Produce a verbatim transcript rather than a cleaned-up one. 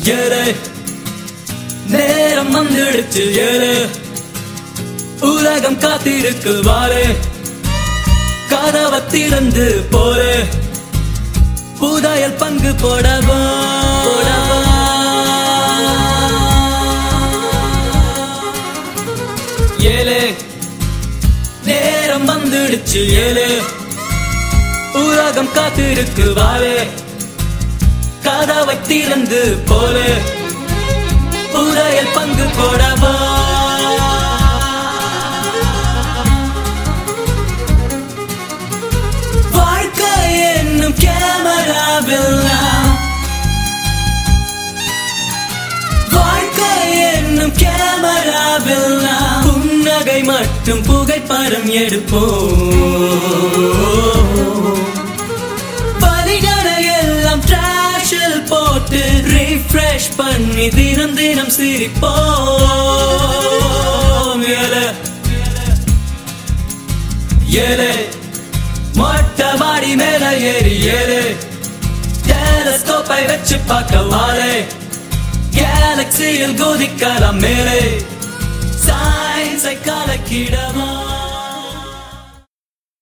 ஏழு நேரம் வந்துடுச்சு ஏழு உலகம் காத்திருக்கு வாரு கதவை திறந்து போரு புதையல் பங்கு போடவா போடவா ஏழு நேரம் வந்துடுச்சு ஏழு உலகம் காத்திருக்கு வாரு கதவை திறந்து போரு புதையல் பங்கு போடவா வாழ்க்கை என்னும் கேமராவெல்லாம் வாழ்க்கை என்னும் கேமராவெல்லாம் புன்னகை மட்டும் புகைப்படம் எடுப்போம் பலிகளை எல்லாம் டிராஷில் போட்டு ரிஃப்ரெஷ் பண்ணி தினம் தினம் சிரிப்போம் ஏழு ஏழு மொட்டை மாடி மேல ஏறி ஏழு டெலஸ்கோப்பை வச்சு பார்க்க வாழை கேலக்சியில் குதிக்கலாம் மேலே சயின்ஸை கலக்கிடவா